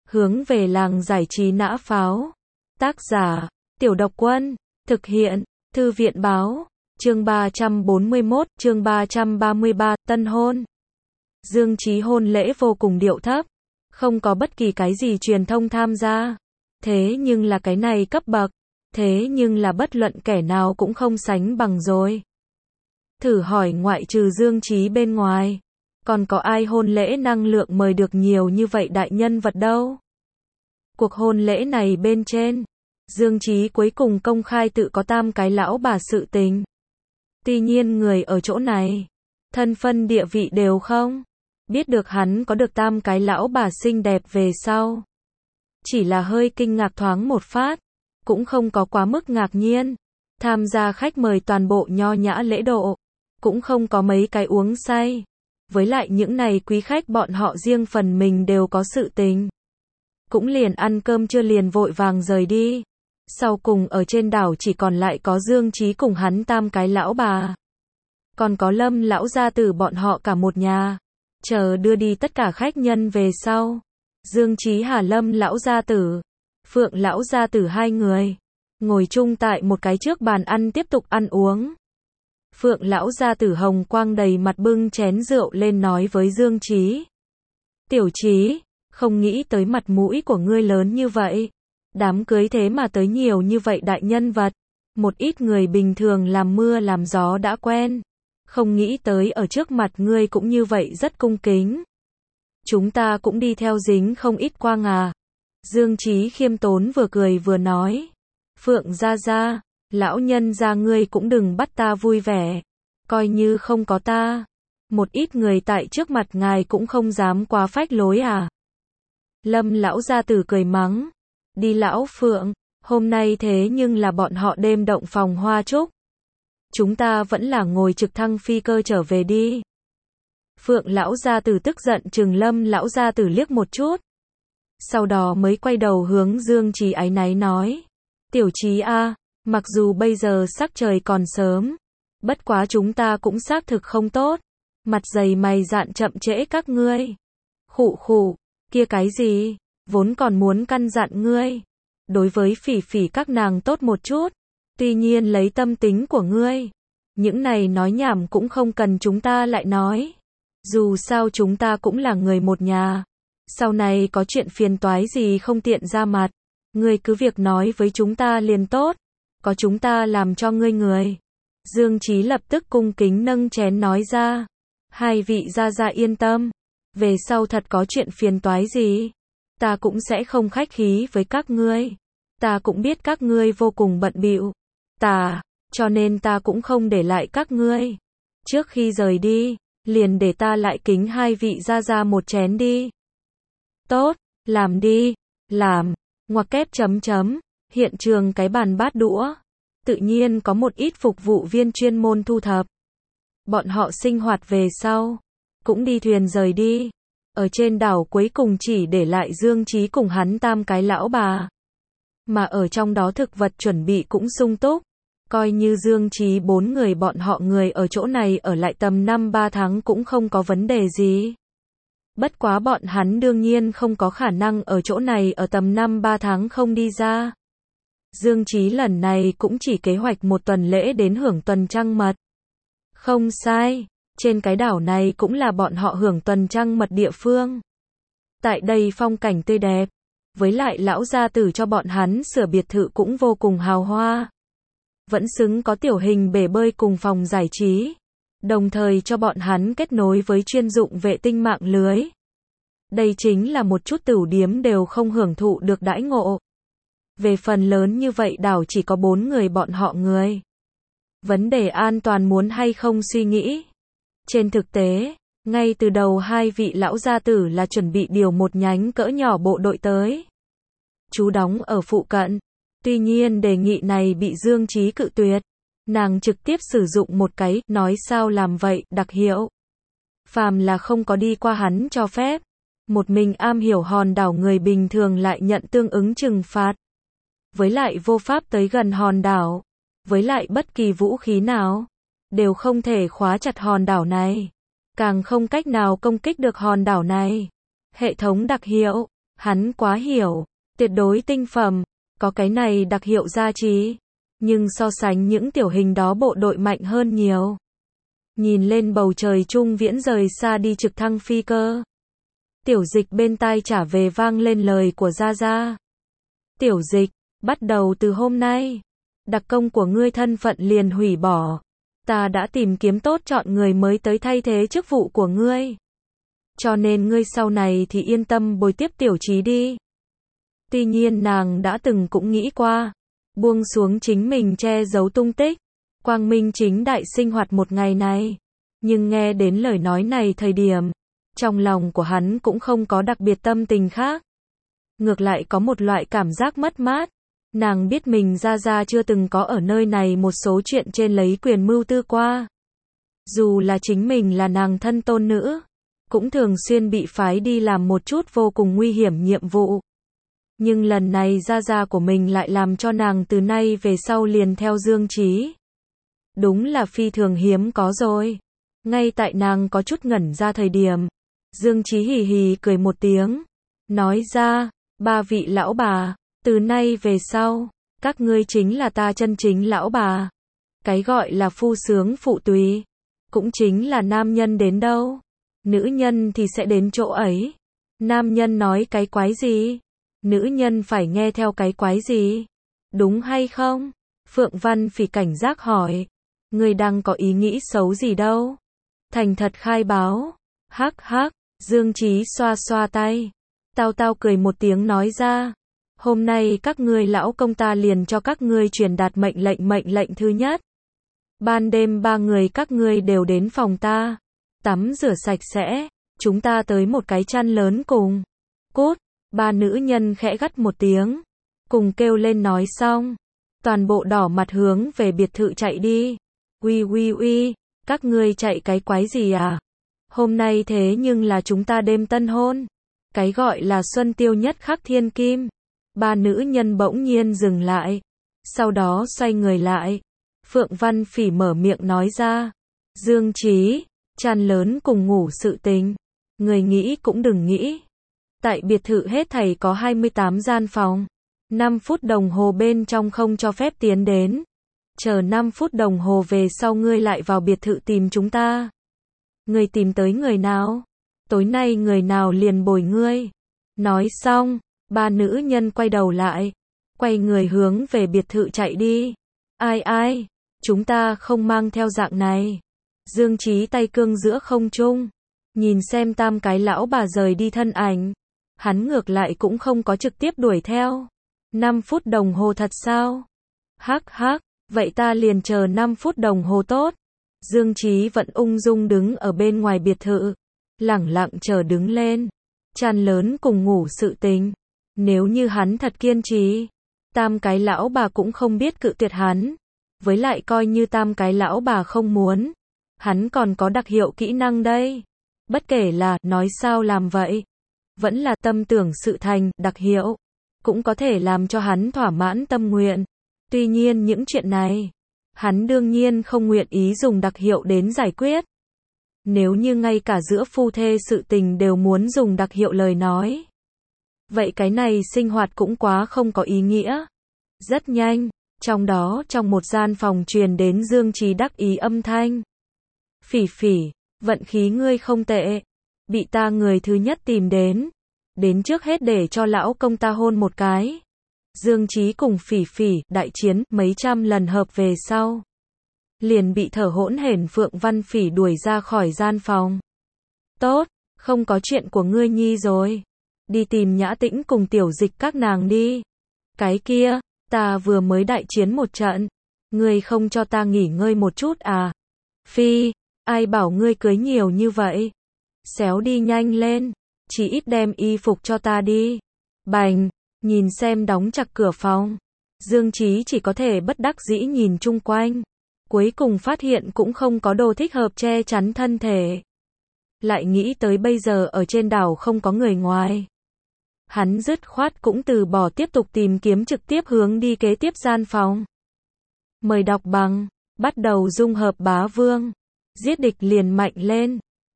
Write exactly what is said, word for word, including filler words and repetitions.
Hướng về làng giải trí nã pháo. Tác giả, Tiểu Độc Quân. Thực hiện, Thư viện báo. Chương ba trăm bốn mươi mốt, chương ba trăm ba mươi ba, tân hôn. Dương Chí hôn lễ vô cùng điệu thấp. Không có bất kỳ cái gì truyền thông tham gia. Thế nhưng là cái này cấp bậc. Thế nhưng là bất luận kẻ nào cũng không sánh bằng rồi. Thử hỏi ngoại trừ Dương Chí bên ngoài. Còn có ai hôn lễ năng lượng mời được nhiều như vậy đại nhân vật đâu? Cuộc hôn lễ này bên trên, Dương Chí cuối cùng công khai tự có tam cái lão bà sự tình. Tuy nhiên người ở chỗ này, thân phân địa vị đều không biết được hắn có được tam cái lão bà xinh đẹp về sau. Chỉ là hơi kinh ngạc thoáng một phát, cũng không có quá mức ngạc nhiên. Tham gia khách mời toàn bộ nho nhã lễ độ, cũng không có mấy cái uống say. Với lại những này quý khách bọn họ riêng phần mình đều có sự tình. Cũng liền ăn cơm trưa liền vội vàng rời đi. Sau cùng ở trên đảo chỉ còn lại có Dương Chí cùng hắn tam cái lão bà. Còn có Lâm lão gia tử bọn họ cả một nhà. Chờ đưa đi tất cả khách nhân về sau. Dương Chí Hà Lâm lão gia tử, Phượng lão gia tử hai người ngồi chung tại một cái trước bàn ăn tiếp tục ăn uống. Phượng lão gia tử hồng quang đầy mặt bưng chén rượu lên nói với Dương Chí. Tiểu Chí, không nghĩ tới mặt mũi của ngươi lớn như vậy. Đám cưới thế mà tới nhiều như vậy đại nhân vật. Một ít người bình thường làm mưa làm gió đã quen. Không nghĩ tới ở trước mặt ngươi cũng như vậy rất cung kính. Chúng ta cũng đi theo dính không ít quang à. Dương Chí khiêm tốn vừa cười vừa nói. Phượng gia gia, lão nhân gia ngươi cũng đừng bắt ta vui vẻ. Coi như không có ta. Một ít người tại trước mặt ngài cũng không dám quá phách lối à. Lâm lão gia tử cười mắng. Đi lão Phượng, hôm nay thế nhưng là bọn họ đêm động phòng hoa trúc. Chúng ta vẫn là ngồi trực thăng phi cơ trở về đi. Phượng lão gia tử tức giận trừng Lâm lão gia tử liếc một chút. Sau đó mới quay đầu hướng Dương Chí áy náy nói. Tiểu Chí a, mặc dù bây giờ sắc trời còn sớm, bất quá chúng ta cũng xác thực không tốt. Mặt dày mày dạn chậm trễ các ngươi. Khụ khụ, kia cái gì, vốn còn muốn căn dặn ngươi. Đối với Phỉ Phỉ các nàng tốt một chút. Tuy nhiên lấy tâm tính của ngươi, những này nói nhảm cũng không cần chúng ta lại nói. Dù sao chúng ta cũng là người một nhà. Sau này có chuyện phiền toái gì không tiện ra mặt, ngươi cứ việc nói với chúng ta liền tốt. Có chúng ta làm cho ngươi người. Dương Chí lập tức cung kính nâng chén nói ra. Hai vị gia gia yên tâm. Về sau thật có chuyện phiền toái gì, ta cũng sẽ không khách khí với các ngươi. Ta cũng biết các ngươi vô cùng bận bịu. Ta, cho nên ta cũng không để lại các ngươi. Trước khi rời đi, liền để ta lại kính hai vị gia gia một chén đi. Tốt, làm đi, làm. Ngoặc kép chấm chấm, hiện trường cái bàn bát đũa. Tự nhiên có một ít phục vụ viên chuyên môn thu thập. Bọn họ sinh hoạt về sau, cũng đi thuyền rời đi. Ở trên đảo cuối cùng chỉ để lại Dương Chí cùng hắn tam cái lão bà. Mà ở trong đó thực vật chuẩn bị cũng sung túc. Coi như Dương Chí bốn người bọn họ người ở chỗ này ở lại tầm năm ba tháng cũng không có vấn đề gì. Bất quá bọn hắn đương nhiên không có khả năng ở chỗ này ở tầm năm ba tháng không đi ra. Dương Chí lần này cũng chỉ kế hoạch một tuần lễ đến hưởng tuần trăng mật. Không sai, trên cái đảo này cũng là bọn họ hưởng tuần trăng mật địa phương. Tại đây phong cảnh tươi đẹp, với lại lão gia tử cho bọn hắn sửa biệt thự cũng vô cùng hào hoa. Vẫn xứng có tiểu hình bể bơi cùng phòng giải trí. Đồng thời cho bọn hắn kết nối với chuyên dụng vệ tinh mạng lưới. Đây chính là một chút tửu điếm đều không hưởng thụ được đãi ngộ. Về phần lớn như vậy đảo chỉ có bốn người bọn họ người. Vấn đề an toàn muốn hay không suy nghĩ. Trên thực tế, ngay từ đầu hai vị lão gia tử là chuẩn bị điều một nhánh cỡ nhỏ bộ đội tới. Trú đóng ở phụ cận. Tuy nhiên đề nghị này bị Dương Chí cự tuyệt. Nàng trực tiếp sử dụng một cái, nói sao làm vậy, đặc hiệu. Phàm là không có đi qua hắn cho phép. Một mình am hiểu hòn đảo người bình thường lại nhận tương ứng trừng phạt. Với lại vô pháp tới gần hòn đảo. Với lại bất kỳ vũ khí nào, đều không thể khóa chặt hòn đảo này. Càng không cách nào công kích được hòn đảo này. Hệ thống đặc hiệu. Hắn quá hiểu, tuyệt đối tinh phẩm, có cái này đặc hiệu gia trì. Nhưng so sánh những tiểu hình đó bộ đội mạnh hơn nhiều. Nhìn lên bầu trời Trung Viễn rời xa đi trực thăng phi cơ. Tiểu Dịch bên tai trả về vang lên lời của Gia Gia. Tiểu Dịch, bắt đầu từ hôm nay, đặc công của ngươi thân phận liền hủy bỏ. Ta đã tìm kiếm tốt chọn người mới tới thay thế chức vụ của ngươi. Cho nên ngươi sau này thì yên tâm bồi tiếp Tiểu Trí đi. Tuy nhiên nàng đã từng cũng nghĩ qua, buông xuống chính mình che giấu tung tích, quang minh chính đại sinh hoạt một ngày này. Nhưng nghe đến lời nói này thời điểm, trong lòng của hắn cũng không có đặc biệt tâm tình khác. Ngược lại có một loại cảm giác mất mát. Nàng biết mình Gia Gia chưa từng có ở nơi này một số chuyện trên lấy quyền mưu tư qua. Dù là chính mình là nàng thân tôn nữ, cũng thường xuyên bị phái đi làm một chút vô cùng nguy hiểm nhiệm vụ. Nhưng lần này Gia Gia của mình lại làm cho nàng từ nay về sau liền theo Dương Trí. Đúng là phi thường hiếm có rồi. Ngay tại nàng có chút ngẩn ra thời điểm, Dương Trí hì hì cười một tiếng, nói ra, ba vị lão bà, từ nay về sau, các ngươi chính là ta chân chính lão bà. Cái gọi là phu sướng phụ tùy, cũng chính là nam nhân đến đâu, nữ nhân thì sẽ đến chỗ ấy. Nam nhân nói cái quái gì, nữ nhân phải nghe theo cái quái gì, đúng hay không? Phượng Văn Phỉ cảnh giác hỏi, ngươi đang có ý nghĩ xấu gì đâu? Thành thật khai báo. Hắc hắc, Dương Trí xoa xoa tay. Tao tao cười một tiếng nói ra, hôm nay các ngươi lão công ta liền cho các ngươi truyền đạt mệnh lệnh mệnh lệnh thứ nhất. Ban đêm ba người các ngươi đều đến phòng ta, tắm rửa sạch sẽ, chúng ta tới một cái chăn lớn cùng. Cút, ba nữ nhân khẽ gắt một tiếng, cùng kêu lên nói xong, toàn bộ đỏ mặt hướng về biệt thự chạy đi. Uy uy uy, các ngươi chạy cái quái gì à? Hôm nay thế nhưng là chúng ta đêm tân hôn. Cái gọi là xuân tiêu nhất khắc thiên kim. Ba nữ nhân bỗng nhiên dừng lại. Sau đó xoay người lại. Phượng Văn Phỉ mở miệng nói ra. Dương Trí, chăn lớn cùng ngủ sự tình. Người nghĩ cũng đừng nghĩ. Tại biệt thự hết thảy có hai mươi tám gian phòng. năm phút đồng hồ bên trong không cho phép tiến đến. Chờ năm phút đồng hồ về sau ngươi lại vào biệt thự tìm chúng ta. Ngươi tìm tới người nào? Tối nay người nào liền bồi ngươi. Nói xong, ba nữ nhân quay đầu lại, quay người hướng về biệt thự chạy đi. Ai ai, chúng ta không mang theo dạng này. Dương Trí tay cương giữa không trung, nhìn xem tam cái lão bà rời đi thân ảnh. Hắn ngược lại cũng không có trực tiếp đuổi theo. năm phút đồng hồ thật sao? Hắc hắc, vậy ta liền chờ năm phút đồng hồ tốt. Dương Trí vẫn ung dung đứng ở bên ngoài biệt thự, lẳng lặng chờ đứng lên. Chăn lớn cùng ngủ sự tình. Nếu như hắn thật kiên trì, tam cái lão bà cũng không biết cự tuyệt hắn. Với lại coi như tam cái lão bà không muốn, hắn còn có đặc hiệu kỹ năng đây. Bất kể là nói sao làm vậy, vẫn là tâm tưởng sự thành, đặc hiệu, cũng có thể làm cho hắn thỏa mãn tâm nguyện. Tuy nhiên những chuyện này, hắn đương nhiên không nguyện ý dùng đặc hiệu đến giải quyết. Nếu như ngay cả giữa phu thê sự tình đều muốn dùng đặc hiệu lời nói, vậy cái này sinh hoạt cũng quá không có ý nghĩa. Rất nhanh, trong đó trong một gian phòng truyền đến Dương Trí đắc ý âm thanh. Phỉ Phỉ, vận khí ngươi không tệ, bị ta người thứ nhất tìm đến, đến trước hết để cho lão công ta hôn một cái. Dương Trí cùng Phỉ Phỉ đại chiến mấy trăm lần hợp về sau, liền bị thở hỗn hển Phượng Văn Phỉ đuổi ra khỏi gian phòng. Tốt, không có chuyện của ngươi nhi rồi, đi tìm Nhã Tĩnh cùng Tiểu Dịch các nàng đi. Cái kia, ta vừa mới đại chiến một trận, ngươi không cho ta nghỉ ngơi một chút à? Phi, ai bảo ngươi cưới nhiều như vậy? Xéo đi nhanh lên, chỉ ít đem y phục cho ta đi. Bành, nhìn xem đóng chặt cửa phòng, Dương Trí chỉ có thể bất đắc dĩ nhìn chung quanh. Cuối cùng phát hiện cũng không có đồ thích hợp che chắn thân thể. Lại nghĩ tới bây giờ ở trên đảo không có người ngoài. Hắn dứt khoát cũng từ bỏ tiếp tục tìm kiếm, trực tiếp hướng đi kế tiếp gian phòng. Mời đọc bằng, bắt đầu dung hợp bá vương. Giết địch liền mạnh lên.